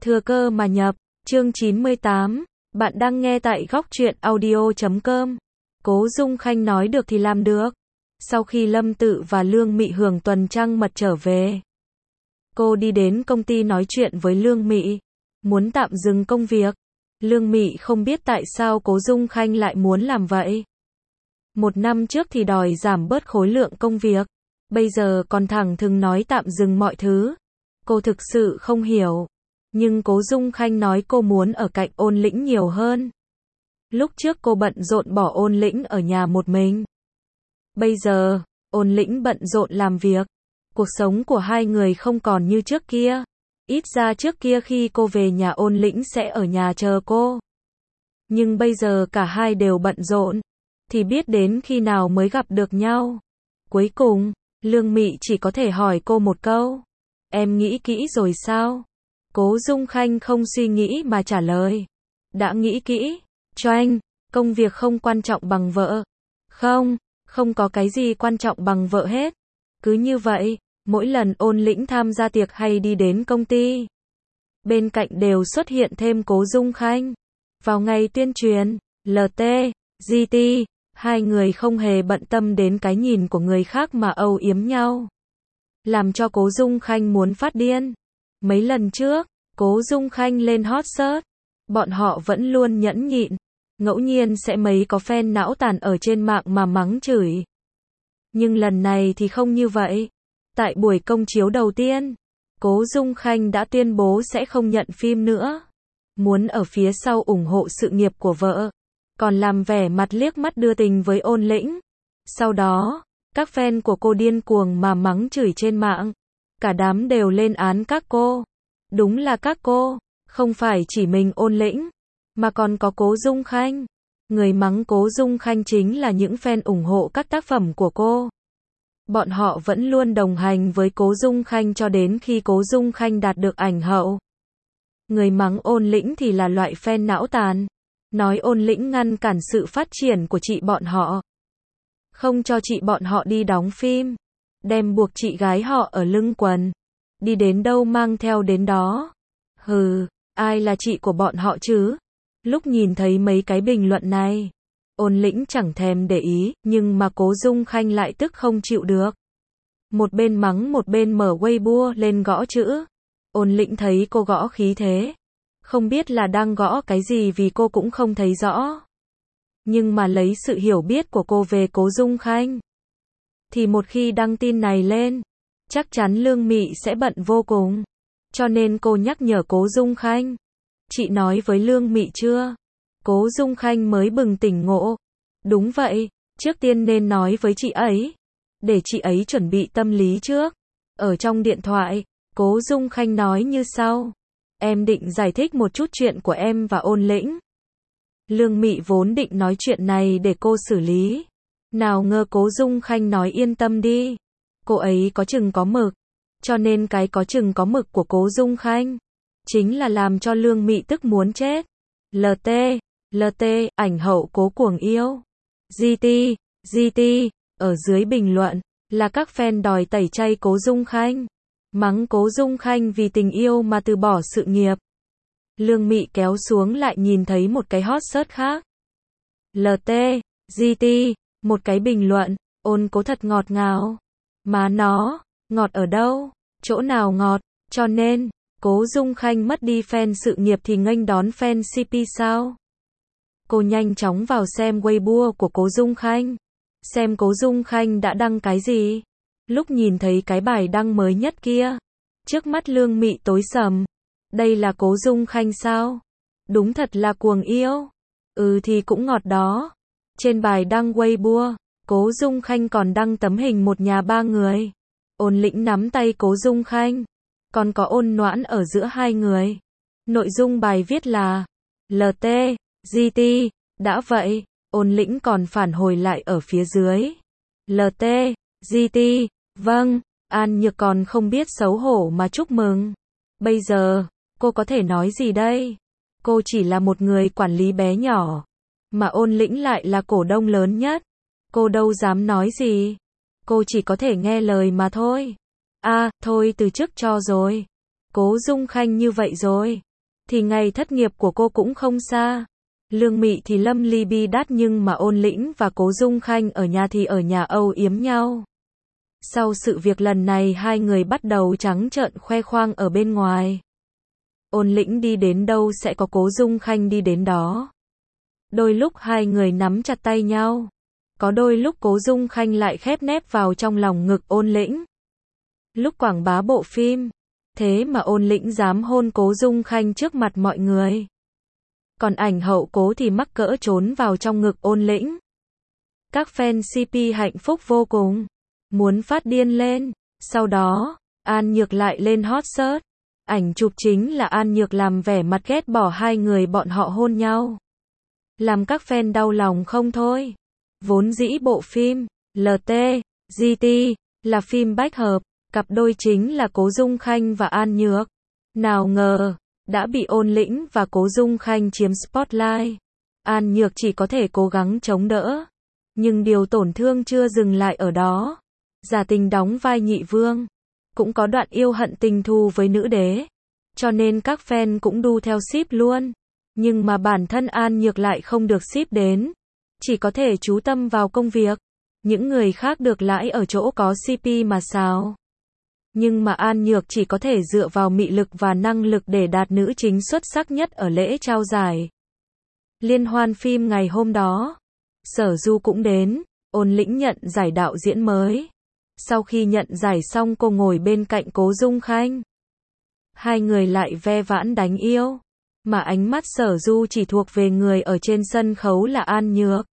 Thừa cơ mà nhập, chương 98, bạn đang nghe tại góc truyện audio.com. Cố Dung Khanh nói được thì làm được. Sau khi Lâm Tự và Lương Mị hưởng tuần trăng mật trở về, cô đi đến công ty nói chuyện với Lương Mị, muốn tạm dừng công việc. Lương Mị không biết tại sao Cố Dung Khanh lại muốn làm vậy. Một năm trước thì đòi giảm bớt khối lượng công việc, bây giờ còn thẳng thừng nói tạm dừng mọi thứ. Cô thực sự không hiểu. Nhưng Cố Dung Khanh nói cô muốn ở cạnh Ôn Lĩnh nhiều hơn. Lúc trước cô bận rộn bỏ Ôn Lĩnh ở nhà một mình. Bây giờ, Ôn Lĩnh bận rộn làm việc. Cuộc sống của hai người không còn như trước kia. Ít ra trước kia khi cô về nhà Ôn Lĩnh sẽ ở nhà chờ cô. Nhưng bây giờ cả hai đều bận rộn. Thì biết đến khi nào mới gặp được nhau. Cuối cùng, Lương Mị chỉ có thể hỏi cô một câu. Em nghĩ kỹ rồi sao? Cố Dung Khanh không suy nghĩ mà trả lời. Đã nghĩ kỹ. Choanh, công việc không quan trọng bằng vợ. Không có cái gì quan trọng bằng vợ hết. Cứ như vậy, mỗi lần Ôn Lĩnh tham gia tiệc hay đi đến công ty, bên cạnh đều xuất hiện thêm Cố Dung Khanh. Vào ngày tuyên truyền, LT, GT, hai người không hề bận tâm đến cái nhìn của người khác mà âu yếm nhau. Làm cho Cố Dung Khanh muốn phát điên. Mấy lần trước, Cố Dung Khanh lên hot search, bọn họ vẫn luôn nhẫn nhịn, ngẫu nhiên sẽ mấy có fan não tàn ở trên mạng mà mắng chửi. Nhưng lần này thì không như vậy. Tại buổi công chiếu đầu tiên, Cố Dung Khanh đã tuyên bố sẽ không nhận phim nữa. Muốn ở phía sau ủng hộ sự nghiệp của vợ, còn làm vẻ mặt liếc mắt đưa tình với Ôn Lĩnh. Sau đó, các fan của cô điên cuồng mà mắng chửi trên mạng. Cả đám đều lên án các cô. Đúng là các cô, không phải chỉ mình Ôn Lĩnh, mà còn có Cố Dung Khanh. Người mắng Cố Dung Khanh chính là những fan ủng hộ các tác phẩm của cô. Bọn họ vẫn luôn đồng hành với Cố Dung Khanh cho đến khi Cố Dung Khanh đạt được ảnh hậu. Người mắng Ôn Lĩnh thì là loại fan não tàn, nói Ôn Lĩnh ngăn cản sự phát triển của chị bọn họ, không cho chị bọn họ đi đóng phim, đem buộc chị gái họ ở lưng quần, đi đến đâu mang theo đến đó. Hừ, ai là chị của bọn họ chứ? Lúc nhìn thấy mấy cái bình luận này, Ôn Lĩnh chẳng thèm để ý, nhưng mà Cố Dung Khanh lại tức không chịu được. Một bên mắng một bên mở Weibo lên gõ chữ. Ôn Lĩnh thấy cô gõ khí thế, không biết là đang gõ cái gì vì cô cũng không thấy rõ. Nhưng mà lấy sự hiểu biết của cô về Cố Dung Khanh, thì một khi đăng tin này lên, chắc chắn Lương Mị sẽ bận vô cùng. Cho nên cô nhắc nhở Cố Dung Khanh. Chị nói với Lương Mị chưa? Cố Dung Khanh mới bừng tỉnh ngộ. Đúng vậy, trước tiên nên nói với chị ấy, để chị ấy chuẩn bị tâm lý trước. Ở trong điện thoại, Cố Dung Khanh nói như sau. Em định giải thích một chút chuyện của em và Ôn Lĩnh. Lương Mị vốn định nói chuyện này để cô xử lý. Nào ngờ Cố Dung Khanh nói yên tâm đi. Cô ấy có chừng có mực. Cho nên cái có chừng có mực của Cố Dung Khanh chính là làm cho Lương Mị tức muốn chết. LT, ảnh hậu Cố cuồng yêu. GT, ở dưới bình luận, là các fan đòi tẩy chay Cố Dung Khanh. Mắng Cố Dung Khanh vì tình yêu mà từ bỏ sự nghiệp. Lương Mị kéo xuống lại nhìn thấy một cái hot search khác. GT, một cái bình luận, Ôn Cố thật ngọt ngào. Má nó, ngọt ở đâu? Chỗ nào ngọt? Cho nên, Cố Dung Khanh mất đi fan sự nghiệp thì nghênh đón fan CP sao? Cô nhanh chóng vào xem Weibo của Cố Dung Khanh. Xem Cố Dung Khanh đã đăng cái gì. Lúc nhìn thấy cái bài đăng mới nhất kia, trước mắt Lương Mị tối sầm. Đây là Cố Dung Khanh sao? Đúng thật là cuồng yêu. Ừ thì cũng ngọt đó. Trên bài đăng Weibo, Cố Dung Khanh còn đăng tấm hình một nhà ba người. Ôn Lĩnh nắm tay Cố Dung Khanh, còn có Ôn Noãn ở giữa hai người. Nội dung bài viết là LT, GT, đã vậy, Ôn Lĩnh còn phản hồi lại ở phía dưới. LT, GT, vâng, An Nhược còn không biết xấu hổ mà chúc mừng. Bây giờ, cô có thể nói gì đây? Cô chỉ là một người quản lý bé nhỏ, mà Ôn Lĩnh lại là cổ đông lớn nhất. Cô đâu dám nói gì. Cô chỉ có thể nghe lời mà thôi. À, thôi từ chức cho rồi. Cố Dung Khanh như vậy rồi. thì ngày thất nghiệp của cô cũng không xa. Lương Mị thì lâm ly bi đát nhưng mà Ôn Lĩnh và Cố Dung Khanh ở nhà thì ở nhà âu yếm nhau. Sau sự việc lần này hai người bắt đầu trắng trợn khoe khoang ở bên ngoài. Ôn Lĩnh đi đến đâu sẽ có Cố Dung Khanh đi đến đó. Đôi lúc hai người nắm chặt tay nhau. Có đôi lúc Cố Dung Khanh lại khép nép vào trong lòng ngực Ôn Lĩnh. Lúc quảng bá bộ phim, thế mà Ôn Lĩnh dám hôn Cố Dung Khanh trước mặt mọi người. Còn ảnh hậu Cố thì mắc cỡ trốn vào trong ngực Ôn Lĩnh. Các fan CP hạnh phúc vô cùng, muốn phát điên lên. Sau đó, An Nhược lại lên hot search. Ảnh chụp chính là An Nhược làm vẻ mặt ghét bỏ hai người bọn họ hôn nhau. Làm các fan đau lòng không thôi. Vốn dĩ bộ phim LT, GT là phim bách hợp, cặp đôi chính là Cố Dung Khanh và An Nhược. Nào ngờ, đã bị Ôn Lĩnh và Cố Dung Khanh chiếm spotlight. An Nhược chỉ có thể cố gắng chống đỡ. Nhưng điều tổn thương chưa dừng lại ở đó. Giả Tình đóng vai nhị vương, cũng có đoạn yêu hận tình thù với nữ đế. Cho nên các fan cũng đu theo ship luôn. Nhưng mà bản thân An Nhược lại không được ship đến. Chỉ có thể chú tâm vào công việc. Những người khác được lãi ở chỗ có CP mà sao. Nhưng mà An Nhược chỉ có thể dựa vào mị lực và năng lực để đạt nữ chính xuất sắc nhất ở lễ trao giải. Liên hoan phim ngày hôm đó, Sở Du cũng đến. Ôn Lĩnh nhận giải đạo diễn mới. Sau khi nhận giải xong cô ngồi bên cạnh Cố Dung Khanh. Hai người lại ve vãn đánh yêu. Mà ánh mắt Sở Du chỉ thuộc về người ở trên sân khấu là An Nhược.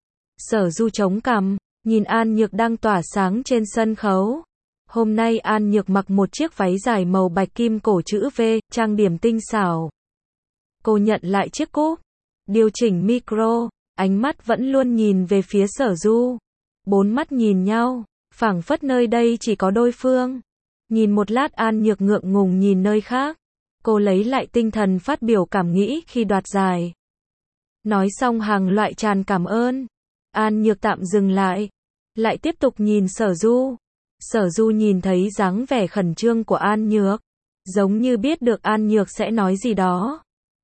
Sở Du chống cằm, nhìn An Nhược đang tỏa sáng trên sân khấu. Hôm nay An Nhược mặc một chiếc váy dài màu bạch kim cổ chữ V, trang điểm tinh xảo. Cô nhận lại chiếc cúp, điều chỉnh micro, ánh mắt vẫn luôn nhìn về phía Sở Du. Bốn mắt nhìn nhau, phảng phất nơi đây chỉ có đôi phương. Nhìn một lát An Nhược ngượng ngùng nhìn nơi khác. Cô lấy lại tinh thần phát biểu cảm nghĩ khi đoạt giải. Nói xong hàng loại tràn cảm ơn. An Nhược tạm dừng lại. Lại tiếp tục nhìn Sở Du. Sở Du nhìn thấy dáng vẻ khẩn trương của An Nhược. Giống như biết được An Nhược sẽ nói gì đó.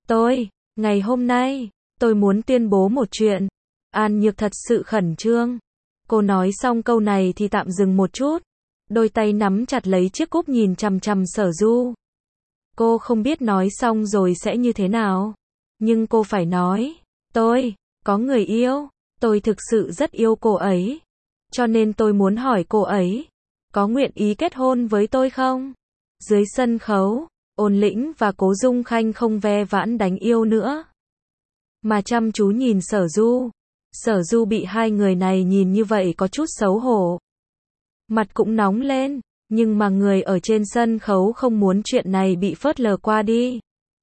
Ngày hôm nay, tôi muốn tuyên bố một chuyện. An Nhược thật sự khẩn trương. Cô nói xong câu này thì tạm dừng một chút. Đôi tay nắm chặt lấy chiếc cúp nhìn chằm chằm Sở Du. Cô không biết nói xong rồi sẽ như thế nào. Nhưng cô phải nói. Tôi có người yêu. Tôi thực sự rất yêu cô ấy. Cho nên tôi muốn hỏi cô ấy. Có nguyện ý kết hôn với tôi không? Dưới sân khấu, Ôn Lĩnh và Cố Dung Khanh không ve vãn đánh yêu nữa. Mà chăm chú nhìn Sở Du. Sở Du bị hai người này nhìn như vậy có chút xấu hổ. Mặt cũng nóng lên. Nhưng mà người ở trên sân khấu không muốn chuyện này bị phớt lờ qua đi.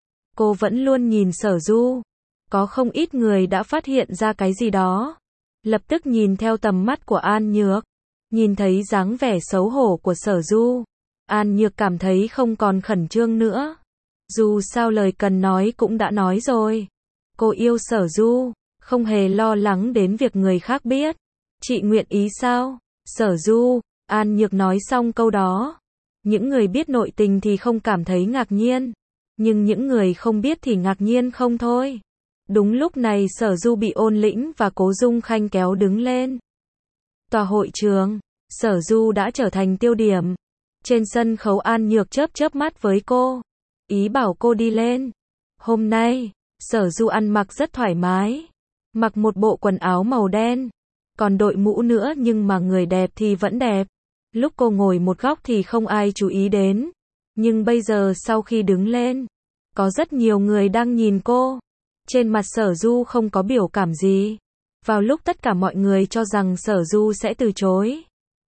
Cô vẫn luôn nhìn Sở Du. Có không ít người đã phát hiện ra cái gì đó. Lập tức nhìn theo tầm mắt của An Nhược. Nhìn thấy dáng vẻ xấu hổ của Sở Du. An Nhược cảm thấy không còn khẩn trương nữa. Dù sao lời cần nói cũng đã nói rồi. Cô yêu Sở Du. Không hề lo lắng đến việc người khác biết. Chị nguyện ý sao? Sở Du. An Nhược nói xong câu đó. Những người biết nội tình thì không cảm thấy ngạc nhiên. Nhưng những người không biết thì ngạc nhiên không thôi. Đúng lúc này Sở Du bị Ôn Lĩnh và Cố Dung Khanh kéo đứng lên. Tòa hội trường, Sở Du đã trở thành tiêu điểm. Trên sân khấu An Nhược chớp mắt với cô. Ý bảo cô đi lên. Hôm nay, Sở Du ăn mặc rất thoải mái. Mặc một bộ quần áo màu đen. Còn đội mũ nữa nhưng mà người đẹp thì vẫn đẹp. Lúc cô ngồi một góc thì không ai chú ý đến. Nhưng bây giờ sau khi đứng lên, có rất nhiều người đang nhìn cô. Trên mặt Sở Du không có biểu cảm gì. Vào lúc tất cả mọi người cho rằng Sở Du sẽ từ chối,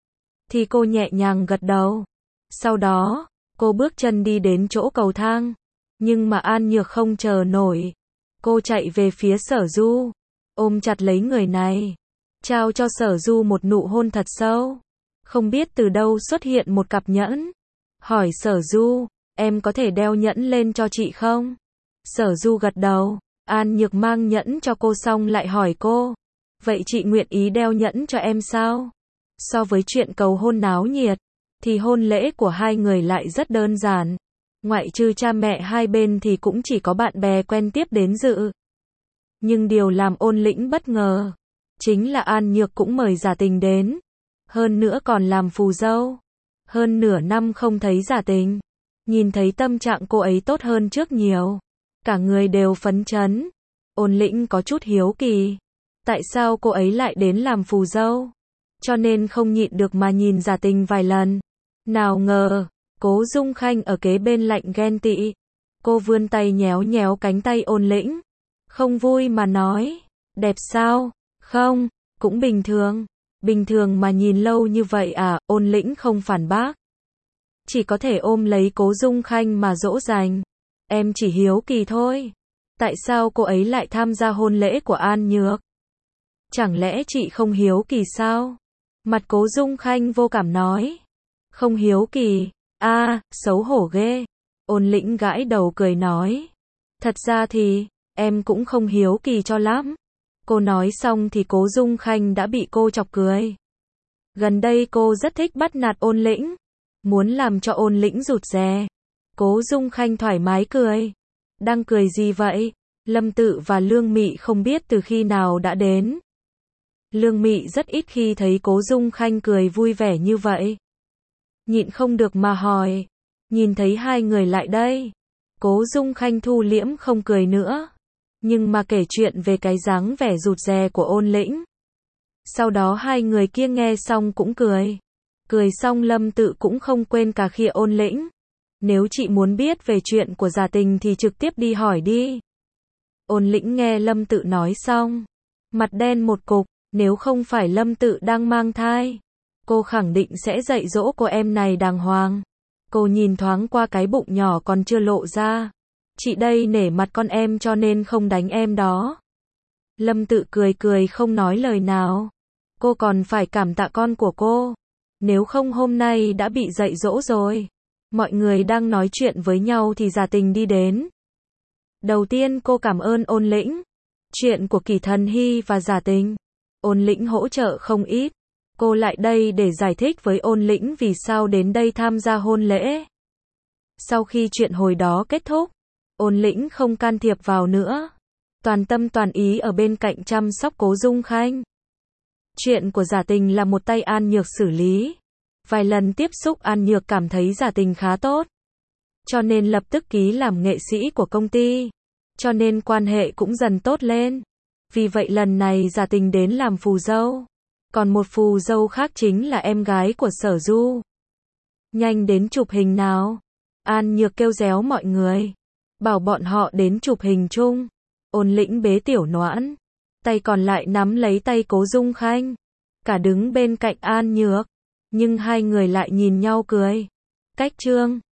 thì cô nhẹ nhàng gật đầu. Sau đó, cô bước chân đi đến chỗ cầu thang. Nhưng mà An Nhược không chờ nổi. Cô chạy về phía Sở Du, ôm chặt lấy người này. Trao cho Sở Du một nụ hôn thật sâu. Không biết từ đâu xuất hiện một cặp nhẫn. Hỏi Sở Du, em có thể đeo nhẫn lên cho chị không? Sở Du gật đầu. An Nhược mang nhẫn cho cô xong lại hỏi cô. Vậy chị nguyện ý đeo nhẫn cho em sao? So với chuyện cầu hôn náo nhiệt, thì hôn lễ của hai người lại rất đơn giản. Ngoại trừ cha mẹ hai bên thì cũng chỉ có bạn bè quen tiếp đến dự. Nhưng điều làm Ôn Lĩnh bất ngờ, chính là An Nhược cũng mời Giả Tình đến. Hơn nữa còn làm phù dâu. Hơn nửa năm không thấy Giả Tình. Nhìn thấy tâm trạng cô ấy tốt hơn trước nhiều. Cả người đều phấn chấn. Ôn Lĩnh có chút hiếu kỳ. Tại sao cô ấy lại đến làm phù dâu? Cho nên không nhịn được mà nhìn Giả Tình vài lần. Nào ngờ, Cố Dung Khanh ở kế bên lạnh ghen tị. Cô vươn tay nhéo nhéo cánh tay Ôn Lĩnh. Không vui mà nói. Đẹp sao? Không, cũng bình thường. Bình thường mà nhìn lâu như vậy à? Ôn Lĩnh không phản bác. Chỉ có thể ôm lấy Cố Dung Khanh mà dỗ dành. Em chỉ hiếu kỳ thôi. Tại sao cô ấy lại tham gia hôn lễ của An Nhược? Chẳng lẽ chị không hiếu kỳ sao? Mặt Cố Dung Khanh vô cảm nói. Không hiếu kỳ. Xấu hổ ghê. Ôn Lĩnh gãi đầu cười nói. Thật ra thì, em cũng không hiếu kỳ cho lắm. Cô nói xong thì Cố Dung Khanh đã bị cô chọc cười. Gần đây cô rất thích bắt nạt Ôn Lĩnh. Muốn làm cho Ôn Lĩnh rụt rè. Cố Dung Khanh thoải mái cười. Đang cười gì vậy? Lâm Tự và Lương Mị không biết từ khi nào đã đến. Lương Mị rất ít khi thấy Cố Dung Khanh cười vui vẻ như vậy. Nhịn không được mà hỏi. Nhìn thấy hai người lại đây. Cố Dung Khanh thu liễm không cười nữa. Nhưng mà kể chuyện về cái dáng vẻ rụt rè của Ôn Lĩnh. Sau đó hai người kia nghe xong cũng cười. Cười xong Lâm Tự cũng không quên cà khịa Ôn Lĩnh. Nếu chị muốn biết về chuyện của Giả Tình thì trực tiếp đi hỏi đi. Ôn Lĩnh nghe Lâm Tự nói xong. Mặt đen một cục, nếu không phải Lâm Tự đang mang thai. Cô khẳng định sẽ dạy dỗ cô em này đàng hoàng. Cô nhìn thoáng qua cái bụng nhỏ còn chưa lộ ra. Chị đây nể mặt con em cho nên không đánh em đó. Lâm Tự cười cười không nói lời nào. Cô còn phải cảm tạ con của cô. Nếu không hôm nay đã bị dạy dỗ rồi. Mọi người đang nói chuyện với nhau thì Giả Tình đi đến. Đầu tiên cô cảm ơn Ôn Lĩnh. Chuyện của Kỷ Thần Hy và Giả Tình. Ôn Lĩnh hỗ trợ không ít. Cô lại đây để giải thích với Ôn Lĩnh vì sao đến đây tham gia hôn lễ. Sau khi chuyện hồi đó kết thúc, Ôn Lĩnh không can thiệp vào nữa. Toàn tâm toàn ý ở bên cạnh chăm sóc Cố Dung Khanh. Chuyện của Giả Tình là một tay An Nhược xử lý. Vài lần tiếp xúc An Nhược cảm thấy Giả Tình khá tốt. Cho nên lập tức ký làm nghệ sĩ của công ty. Cho nên quan hệ cũng dần tốt lên. Vì vậy lần này Giả Tình đến làm phù dâu. Còn một phù dâu khác chính là em gái của Sở Du. Nhanh đến chụp hình nào. An Nhược kêu réo mọi người. Bảo bọn họ đến chụp hình chung. Ôn Lĩnh bế Tiểu Noãn. Tay còn lại nắm lấy tay Cố Dung Khanh. Cả đứng bên cạnh An Nhược. Nhưng hai người lại nhìn nhau cười. Cách trương.